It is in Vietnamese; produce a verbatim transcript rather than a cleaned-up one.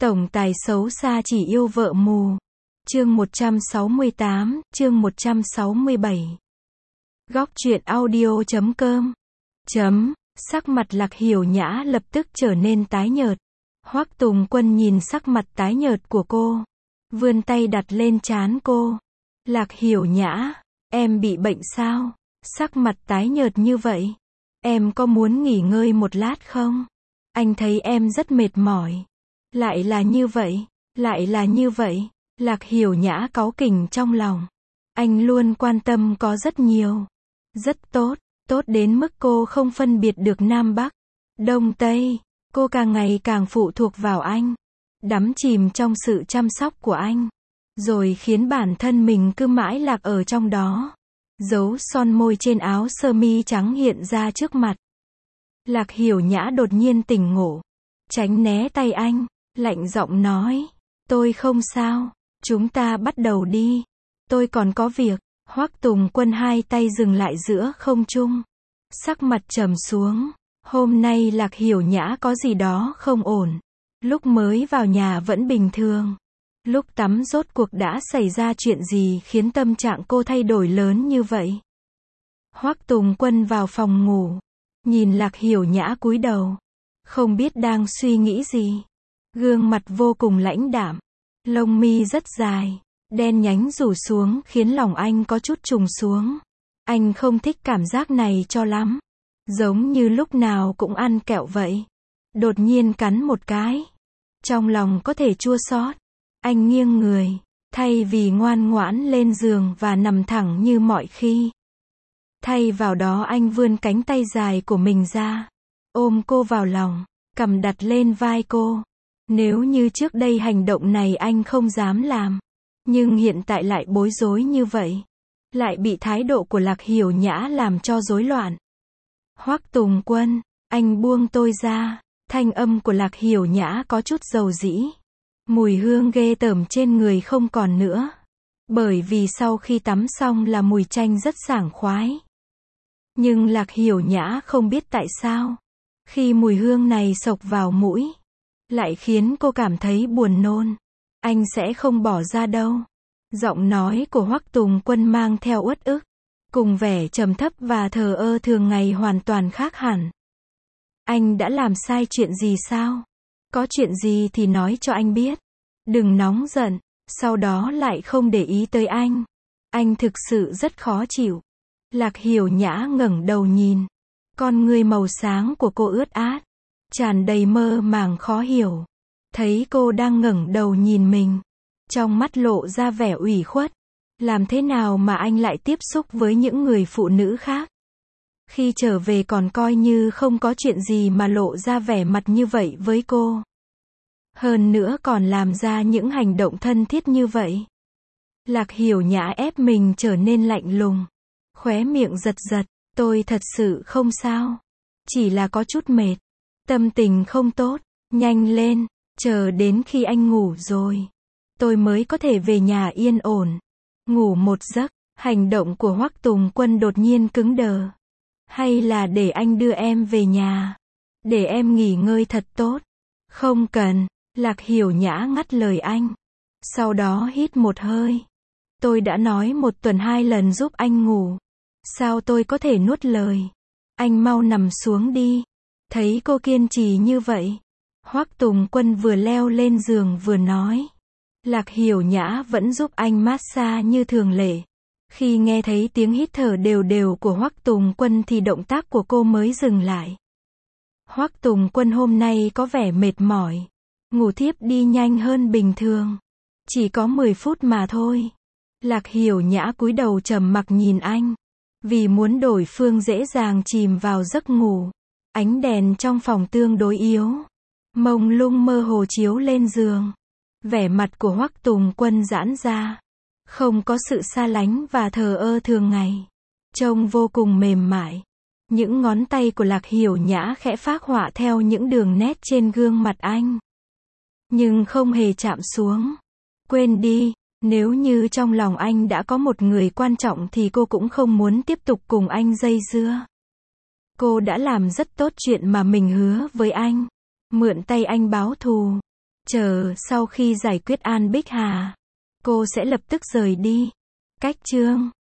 Tổng tài xấu xa chỉ yêu vợ mù. Chương một trăm sáu mươi tám, chương một trăm sáu mươi bảy. Góc truyện audio chấm com. Chấm, sắc mặt Lạc Hiểu Nhã lập tức trở nên tái nhợt. Hoắc Tùng Quân nhìn sắc mặt tái nhợt của cô, vươn tay đặt lên trán cô. Lạc Hiểu Nhã, em bị bệnh sao? Sắc mặt tái nhợt như vậy. Em có muốn nghỉ ngơi một lát không? Anh thấy em rất mệt mỏi. Lại là như vậy, lại là như vậy. Lạc Hiểu Nhã cáu kỉnh trong lòng. Anh luôn quan tâm có rất nhiều. Rất tốt, tốt đến mức cô không phân biệt được Nam Bắc, Đông Tây. Cô càng ngày càng phụ thuộc vào anh, đắm chìm trong sự chăm sóc của anh, rồi khiến bản thân mình cứ mãi lạc ở trong đó. Dấu son môi trên áo sơ mi trắng hiện ra trước mặt. Lạc Hiểu Nhã đột nhiên tỉnh ngộ, tránh né tay anh, lạnh giọng nói, tôi không sao, chúng ta bắt đầu đi, tôi còn có việc. Hoắc Tùng Quân hai tay dừng lại giữa không trung, sắc mặt trầm xuống. Hôm nay Lạc Hiểu Nhã có gì đó không ổn. Lúc mới vào nhà vẫn bình thường. Lúc tắm rốt cuộc đã xảy ra chuyện gì khiến tâm trạng cô thay đổi lớn như vậy? Hoắc Tùng Quân vào phòng ngủ, nhìn Lạc Hiểu Nhã cúi đầu, không biết đang suy nghĩ gì. Gương mặt vô cùng lãnh đạm, lông mi rất dài, đen nhánh rủ xuống khiến lòng anh có chút trùng xuống. Anh không thích cảm giác này cho lắm. Giống như lúc nào cũng ăn kẹo vậy. Đột nhiên cắn một cái, trong lòng có thể chua xót. Anh nghiêng người, thay vì ngoan ngoãn lên giường và nằm thẳng như mọi khi. Thay vào đó anh vươn cánh tay dài của mình ra, ôm cô vào lòng, cằm đặt lên vai cô. Nếu như trước đây hành động này anh không dám làm, nhưng hiện tại lại bối rối như vậy, lại bị thái độ của Lạc Hiểu Nhã làm cho rối loạn. Hoắc Tùng Quân, anh buông tôi ra. Thanh âm của Lạc Hiểu Nhã có chút dầu dĩ. Mùi hương ghê tởm trên người không còn nữa. Bởi vì sau khi tắm xong là mùi chanh rất sảng khoái. Nhưng Lạc Hiểu Nhã không biết tại sao, khi mùi hương này xộc vào mũi, lại khiến cô cảm thấy buồn nôn. Anh sẽ không bỏ ra đâu. Giọng nói của Hoắc Tùng Quân mang theo uất ức, cùng vẻ trầm thấp và thờ ơ thường ngày hoàn toàn khác hẳn. Anh đã làm sai chuyện gì sao? Có chuyện gì thì nói cho anh biết. Đừng nóng giận, sau đó lại không để ý tới anh. Anh thực sự rất khó chịu. Lạc Hiểu Nhã ngẩng đầu nhìn. Con ngươi màu sáng của cô ướt át, tràn đầy mơ màng khó hiểu. Thấy cô đang ngẩng đầu nhìn mình, trong mắt lộ ra vẻ ủy khuất. Làm thế nào mà anh lại tiếp xúc với những người phụ nữ khác? Khi trở về còn coi như không có chuyện gì mà lộ ra vẻ mặt như vậy với cô. Hơn nữa còn làm ra những hành động thân thiết như vậy. Lạc Hiểu Nhã ép mình trở nên lạnh lùng, khóe miệng giật giật, tôi thật sự không sao. Chỉ là có chút mệt, tâm tình không tốt, nhanh lên, chờ đến khi anh ngủ rồi, tôi mới có thể về nhà yên ổn. Ngủ một giấc. Hành động của Hoắc Tùng Quân đột nhiên cứng đờ. Hay là để anh đưa em về nhà, để em nghỉ ngơi thật tốt. Không cần. Lạc Hiểu Nhã ngắt lời anh, sau đó hít một hơi. Tôi đã nói một tuần hai lần giúp anh ngủ, sao tôi có thể nuốt lời? Anh mau nằm xuống đi. Thấy cô kiên trì như vậy, Hoắc Tùng Quân vừa leo lên giường vừa nói. Lạc Hiểu Nhã vẫn giúp anh massage như thường lệ. Khi nghe thấy tiếng hít thở đều đều của Hoắc Tùng Quân thì động tác của cô mới dừng lại. Hoắc Tùng Quân hôm nay có vẻ mệt mỏi, ngủ thiếp đi nhanh hơn bình thường. Chỉ có mười phút mà thôi. Lạc Hiểu Nhã cúi đầu trầm mặc nhìn anh, vì muốn đối phương dễ dàng chìm vào giấc ngủ. Ánh đèn trong phòng tương đối yếu, mông lung mơ hồ chiếu lên giường. Vẻ mặt của Hoắc Tùng Quân giãn ra, không có sự xa lánh và thờ ơ thường ngày, trông vô cùng mềm mại. Những ngón tay của Lạc Hiểu Nhã khẽ phác họa theo những đường nét trên gương mặt anh, nhưng không hề chạm xuống. Quên đi, nếu như trong lòng anh đã có một người quan trọng thì cô cũng không muốn tiếp tục cùng anh dây dưa. Cô đã làm rất tốt chuyện mà mình hứa với anh, mượn tay anh báo thù. Chờ sau khi giải quyết An Bích Hà, cô sẽ lập tức rời đi. Cách chương